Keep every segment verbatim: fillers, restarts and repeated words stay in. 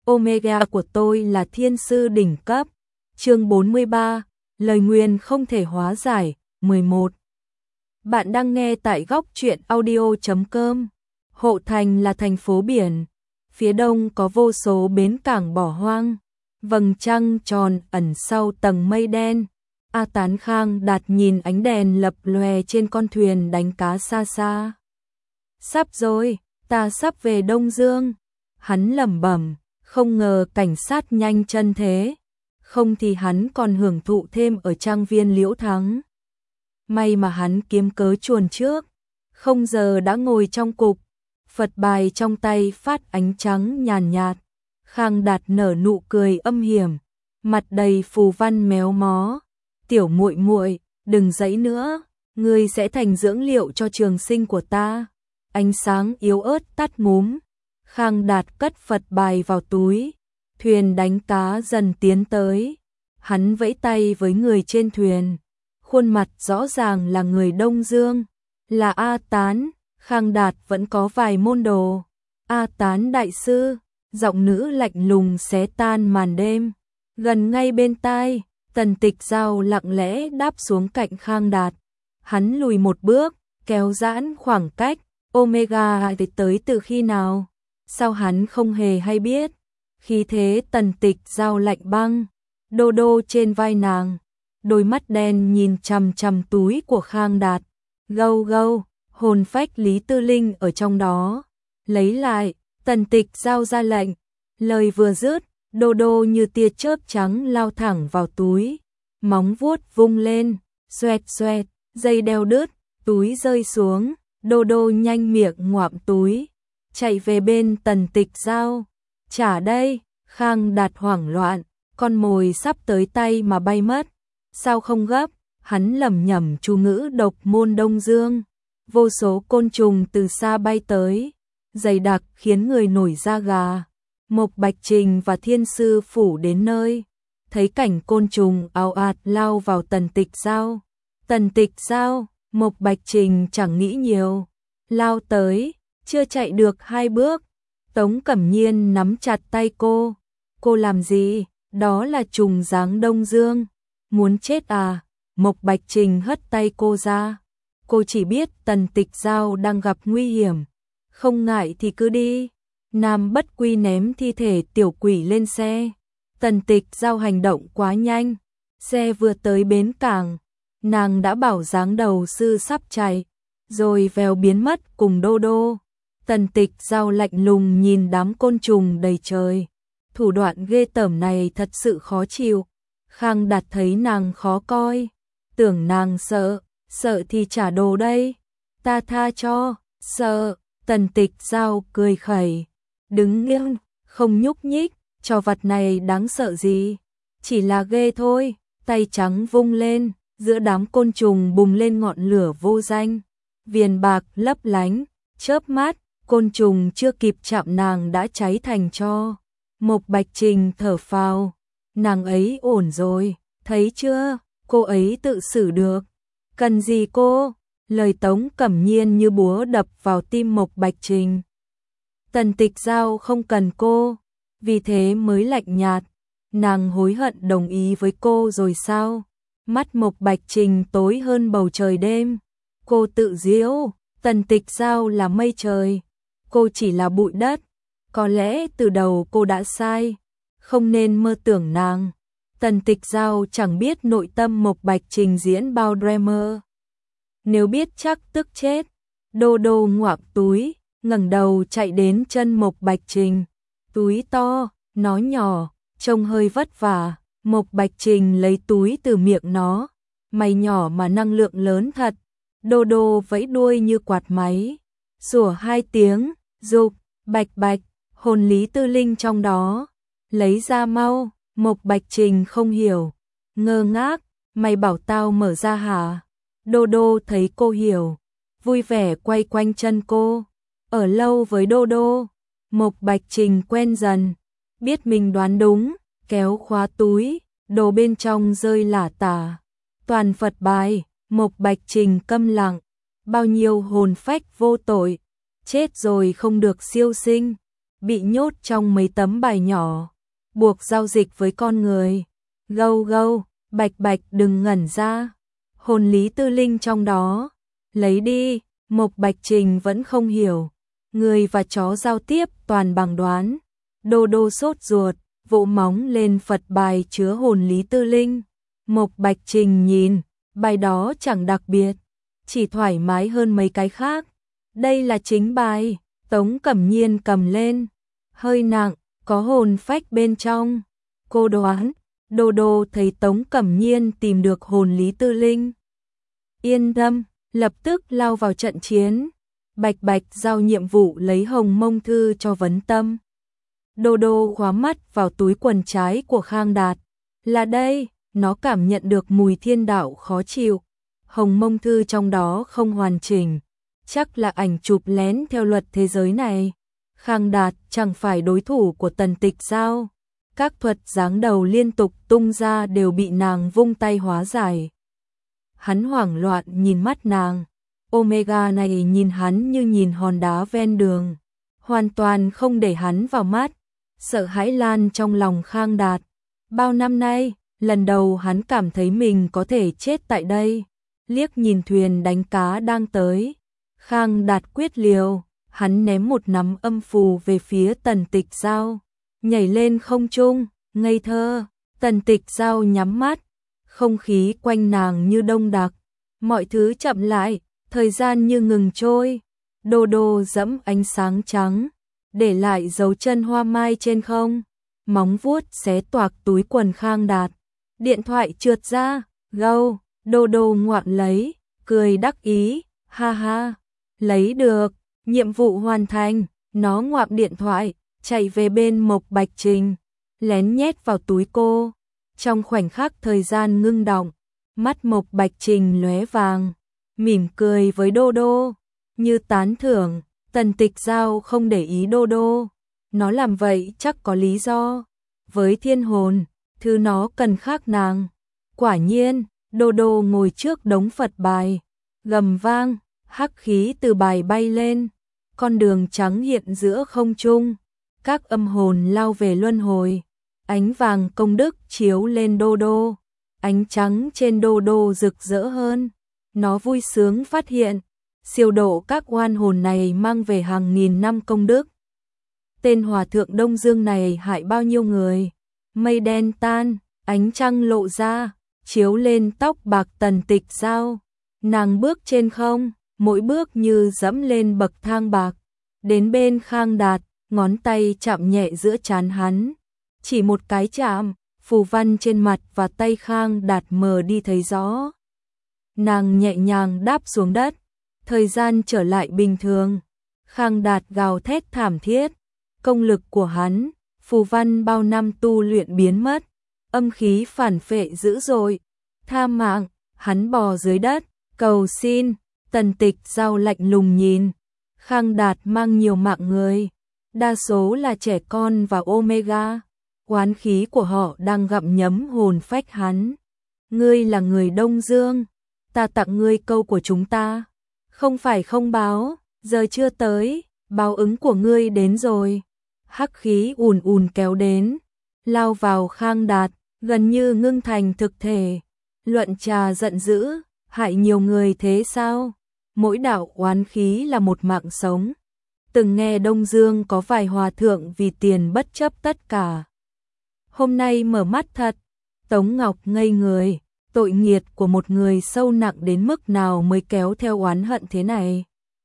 Omega của tôi là thiên sư đỉnh cấp. Chương bốn mươi ba, lời nguyền không thể hóa giải. mười một. Bạn đang nghe tại góc truyện audio chấm com. Hộ Thành là thành phố biển, phía đông có vô số bến cảng bỏ hoang, vầng trăng tròn ẩn sau tầng mây đen. A Tán Khang Đạt nhìn ánh đèn lập lòe trên con thuyền đánh cá xa xa. Sắp rồi, ta sắp về Đông Dương. Hắn lẩm bẩm, không ngờ cảnh sát nhanh chân thế, không thì hắn còn hưởng thụ thêm ở trang viên Liễu Thắng. May mà hắn kiếm cớ chuồn trước, không giờ đã ngồi trong cục, Phật bài trong tay phát ánh trắng nhàn nhạt. Khang Đạt nở nụ cười âm hiểm, mặt đầy phù văn méo mó. Tiểu muội muội, đừng giãy nữa, ngươi sẽ thành dưỡng liệu cho trường sinh của ta. Ánh sáng yếu ớt tắt ngúm. Khang Đạt cất Phật bài vào túi, thuyền đánh cá dần tiến tới. Hắn vẫy tay với người trên thuyền, khuôn mặt rõ ràng là người Đông Dương, là A Tán. Khang Đạt vẫn có vài môn đồ. A Tán đại sư, giọng nữ lạnh lùng xé tan màn đêm. Gần ngay bên tai, Tần Tịch Giao lặng lẽ đáp xuống cạnh Khang Đạt. Hắn lùi một bước, kéo giãn khoảng cách. Omega tới từ khi nào? Sao hắn không hề hay biết? Khi thế Tần Tịch Giao lạnh băng, đô đô trên vai nàng, đôi mắt đen nhìn chằm chằm túi của Khang Đạt. Gâu gâu, hồn phách Lý Tư Linh ở trong đó. Lấy lại, Tần Tịch Giao ra lệnh. Lời vừa dứt, đô đô như tia chớp trắng lao thẳng vào túi. Móng vuốt vung lên, xoẹt xoẹt, dây đeo đứt, túi rơi xuống. Đô đô nhanh miệng ngoạm túi, chạy về bên Tần Tịch Giao. Trả đây. Khang Đạt hoảng loạn, con mồi sắp tới tay mà bay mất. Sao không gấp? Hắn lẩm nhẩm chú ngữ độc môn Đông Dương. Vô số côn trùng từ xa bay tới, dày đặc khiến người nổi da gà. Mộc Bạch Trình và Thiên Sư Phủ đến nơi, thấy cảnh côn trùng ào ạt lao vào Tần Tịch Giao. Tần Tịch Giao, Mộc Bạch Trình chẳng nghĩ nhiều, lao tới, chưa chạy được hai bước. Tống Cẩm Nhiên nắm chặt tay cô. Cô làm gì? Đó là trùng dáng Đông Dương. Muốn chết à? Mộc Bạch Trình hất tay cô ra. Cô chỉ biết Tần Tịch Giao đang gặp nguy hiểm. Không ngại thì cứ đi. Nam Bất Quy ném thi thể tiểu quỷ lên xe. Tần Tịch Giao hành động quá nhanh. Xe vừa tới bến cảng, nàng đã bảo dáng đầu sư sắp chạy, rồi vèo biến mất cùng đô đô. Tần Tịch Giao lạnh lùng nhìn đám côn trùng đầy trời. Thủ đoạn ghê tởm này thật sự khó chịu. Khang Đạt thấy nàng khó coi, tưởng nàng sợ, sợ thì trả đồ đây. Ta tha cho, sợ. Tần Tịch Giao cười khẩy, đứng nghiêng, không nhúc nhích. Trò vặt này đáng sợ gì? Chỉ là ghê thôi. Tay trắng vung lên, giữa đám côn trùng bùng lên ngọn lửa vô danh. Viền bạc lấp lánh, chớp mắt, côn trùng chưa kịp chạm nàng đã cháy thành tro. Mộc Bạch Trình thở phào, nàng ấy ổn rồi, thấy chưa, cô ấy tự xử được. Cần gì cô? Lời Tống Cẩm Nhiên như búa đập vào tim Mộc Bạch Trình. Tần Tịch Giao không cần cô, vì thế mới lạnh nhạt. Nàng hối hận đồng ý với cô rồi sao? Mắt Mộc Bạch Trình tối hơn bầu trời đêm. Cô tự giễu, Tần Tịch Giao là mây trời, cô chỉ là bụi đất. Có lẽ từ đầu cô đã sai, không nên mơ tưởng nàng. Tần Tịch Giao chẳng biết nội tâm Mộc Bạch Trình diễn bao drama. Nếu biết chắc tức chết. Đô đô ngoạm túi, ngẩng đầu chạy đến chân Mộc Bạch Trình. Túi to, nó nhỏ, trông hơi vất vả. Mộc Bạch Trình lấy túi từ miệng nó. Mày nhỏ mà năng lượng lớn thật. Đô đô vẫy đuôi như quạt máy, sủa hai tiếng, dục, bạch bạch, hồn Lý Tư Linh trong đó. Lấy ra mau. Mộc Bạch Trình không hiểu, ngơ ngác, mày bảo tao mở ra hả? Đô đô thấy cô hiểu, vui vẻ quay quanh chân cô. Ở lâu với đô đô, Mộc Bạch Trình quen dần, biết mình đoán đúng, kéo khóa túi, đồ bên trong rơi lả tả. Toàn Phật bài. Mộc Bạch Trình câm lặng. Bao nhiêu hồn phách vô tội, chết rồi không được siêu sinh. bị nhốt trong mấy tấm bài nhỏ, buộc giao dịch với con người. Gâu gâu, Bạch Bạch đừng ngẩn ra, hồn lý tư linh trong đó, lấy đi. Mộc Bạch Trình vẫn không hiểu, người và chó giao tiếp toàn bằng đoán. Đô đô sốt ruột, vỗ móng lên Phật bài chứa hồn lý tư linh. Mộc Bạch Trình nhìn, bài đó chẳng đặc biệt, chỉ thoải mái hơn mấy cái khác. Đây là chính bài, Tống Cẩm Nhiên cầm lên, hơi nặng, có hồn phách bên trong. Cô đoán, Đô đô thấy Tống Cẩm Nhiên tìm được hồn lý tư linh. Yên tâm, lập tức lao vào trận chiến. Bạch Bạch giao nhiệm vụ lấy hồng mông thư cho vấn tâm. Đô đô khóa mắt vào túi quần trái của Khang Đạt. Là đây, nó cảm nhận được mùi thiên đạo khó chịu. Hồng mông thư trong đó không hoàn chỉnh, chắc là ảnh chụp lén theo luật thế giới này. Khang Đạt chẳng phải đối thủ của Tần Tịch Giao. Các thuật giáng đầu liên tục tung ra đều bị nàng vung tay hóa giải. Hắn hoảng loạn nhìn mắt nàng. Omega này nhìn hắn như nhìn hòn đá ven đường, hoàn toàn không để hắn vào mắt. Sợ hãi lan trong lòng Khang Đạt. Bao năm nay, lần đầu hắn cảm thấy mình có thể chết tại đây. Liếc nhìn thuyền đánh cá đang tới, Khang Đạt quyết liều, hắn ném một nắm âm phù về phía Tần Tịch Giao, nhảy lên không trung, ngây thơ. Tần Tịch Giao nhắm mắt, không khí quanh nàng như đông đặc, mọi thứ chậm lại, thời gian như ngừng trôi. Đô đô dẫm ánh sáng trắng, để lại dấu chân hoa mai trên không, móng vuốt xé toạc túi quần Khang Đạt. Điện thoại trượt ra, gâu, đô đô ngoạm lấy, cười đắc ý, ha ha, lấy được, nhiệm vụ hoàn thành. Nó ngoạm điện thoại, chạy về bên Mộc Bạch Trình, lén nhét vào túi cô. Trong khoảnh khắc thời gian ngưng động, mắt Mộc Bạch Trình lóe vàng, mỉm cười với đô đô, như tán thưởng. Tần Tịch Giao không để ý đô đô, nó làm vậy chắc có lý do. Với thiên hồn, thứ nó cần khác nàng. Quả nhiên, đô đô ngồi trước đống Phật bài, gầm vang, hắc khí từ bài bay lên, con đường trắng hiện giữa không trung, các âm hồn lao về luân hồi. Ánh vàng công đức chiếu lên đô đô, ánh trắng trên đô đô rực rỡ hơn. Nó vui sướng phát hiện, siêu độ các oan hồn này mang về hàng nghìn năm công đức. Tên hòa thượng Đông Dương này hại bao nhiêu người. Mây đen tan, ánh trăng lộ ra, chiếu lên tóc bạc Tần Tịch Giao. Nàng bước trên không, mỗi bước như dẫm lên bậc thang bạc. Đến bên Khang Đạt, ngón tay chạm nhẹ giữa trán hắn. Chỉ một cái chạm, phù văn trên mặt và tay Khang Đạt mờ đi thấy rõ. Nàng nhẹ nhàng đáp xuống đất, thời gian trở lại bình thường. Khang Đạt gào thét thảm thiết, công lực của hắn, phù văn bao năm tu luyện biến mất, âm khí phản phệ dữ dội. Tha mạng, hắn bò dưới đất, cầu xin. Tần Tịch Giao lạnh lùng nhìn. Khang Đạt mang nhiều mạng người, đa số là trẻ con và Omega. Oán khí của họ đang gặm nhấm hồn phách hắn. Ngươi là người Đông Dương, ta tặng ngươi câu của chúng ta. Không phải không báo, giờ chưa tới, báo ứng của ngươi đến rồi. Hắc khí ùn ùn kéo đến, lao vào Khang Đạt, gần như ngưng thành thực thể. Luận trà giận dữ, hại nhiều người thế sao? Mỗi đạo oán khí là một mạng sống. Từng nghe Đông Dương có vài hòa thượng vì tiền bất chấp tất cả. Hôm nay mở mắt thật, Tống Ngọc ngây người. Tội nghiệt của một người sâu nặng đến mức nào mới kéo theo oán hận thế này?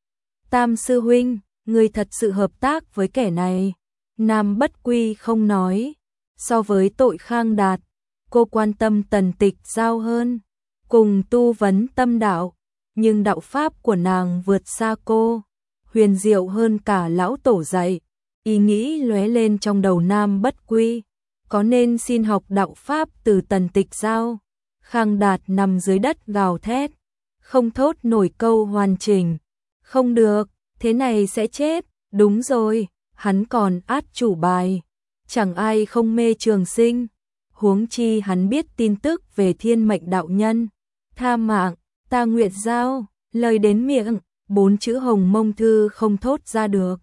Tam sư huynh, người thật sự hợp tác với kẻ này. Nam Bất Quy không nói. So với tội Khang Đạt, cô quan tâm Tần Tịch Giao hơn, cùng tu vấn tâm đạo. Nhưng đạo pháp của nàng vượt xa cô, huyền diệu hơn cả lão tổ dạy. Ý nghĩ lóe lên trong đầu Nam Bất Quy, có nên xin học đạo pháp từ Tần Tịch Giao? Khang Đạt nằm dưới đất gào thét, không thốt nổi câu hoàn chỉnh. Không được, thế này sẽ chết. Đúng rồi, hắn còn át chủ bài. Chẳng ai không mê trường sinh. Huống chi hắn biết tin tức về thiên mệnh đạo nhân. Tha mạng, ta nguyện giao. Lời đến miệng, bốn chữ hồng mông thư không thốt ra được.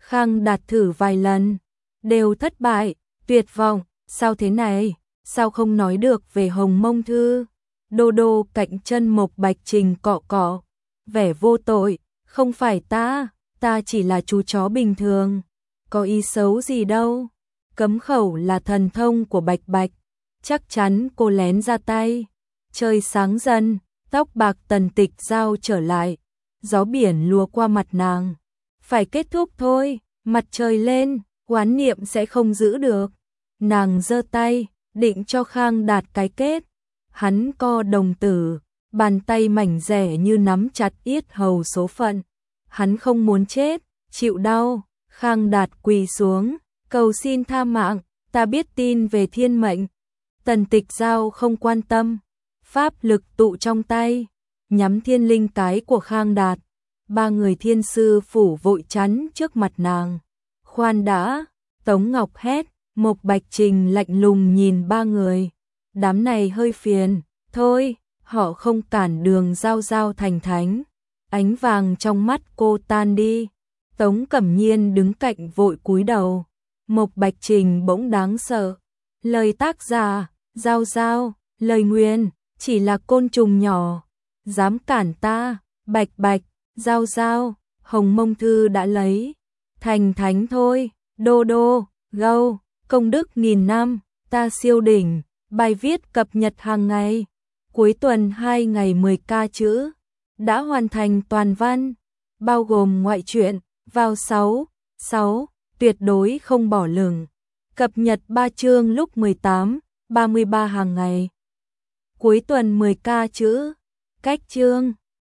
Khang Đạt thử vài lần, đều thất bại, tuyệt vọng, sao thế này, sao không nói được về Hồng Mông Thư. Đô đô cạnh chân Mộc Bạch Trình cọ cọ, vẻ vô tội, không phải ta, ta chỉ là chú chó bình thường, có ý xấu gì đâu. Cấm khẩu là thần thông của Bạch Bạch, chắc chắn cô lén ra tay. Trời sáng dần, tóc bạc Tần Tịch Giao trở lại, gió biển lùa qua mặt nàng. Phải kết thúc thôi, mặt trời lên, oán niệm sẽ không giữ được. Nàng giơ tay, định cho Khang Đạt cái kết. Hắn co đồng tử, bàn tay mảnh rẻ như nắm chặt yết hầu số phận. Hắn không muốn chết, chịu đau. Khang Đạt quỳ xuống, cầu xin tha mạng, ta biết tin về thiên mệnh. Tần Tịch Giao không quan tâm, pháp lực tụ trong tay, nhắm thiên linh cái của Khang Đạt. Ba người thiên sư phủ vội chắn trước mặt nàng. Khoan đã, Tống Ngọc hét, Mộc Bạch Trình lạnh lùng nhìn ba người. Đám này hơi phiền, thôi, họ không cản đường Giao Giao thành thánh. Ánh vàng trong mắt cô tan đi. Tống Cẩm Nhiên đứng cạnh vội cúi đầu. Mộc Bạch Trình bỗng đáng sợ. Lời tác giả, Giao Giao, lời nguyên, chỉ là côn trùng nhỏ. Dám cản ta, Bạch Bạch, Giao Giao, Hồng Mông Thư đã lấy. Thành thánh thôi, đô đô, gâu, công đức nghìn năm, ta siêu đỉnh. Bài viết cập nhật hàng ngày. Cuối tuần hai ngày mười ca chữ. Đã hoàn thành toàn văn, bao gồm ngoại truyện, vào sáu, sáu, tuyệt đối không bỏ lửng. Cập nhật ba chương lúc mười tám, ba mươi ba hàng ngày. Cuối tuần mười ca chữ, cách chương.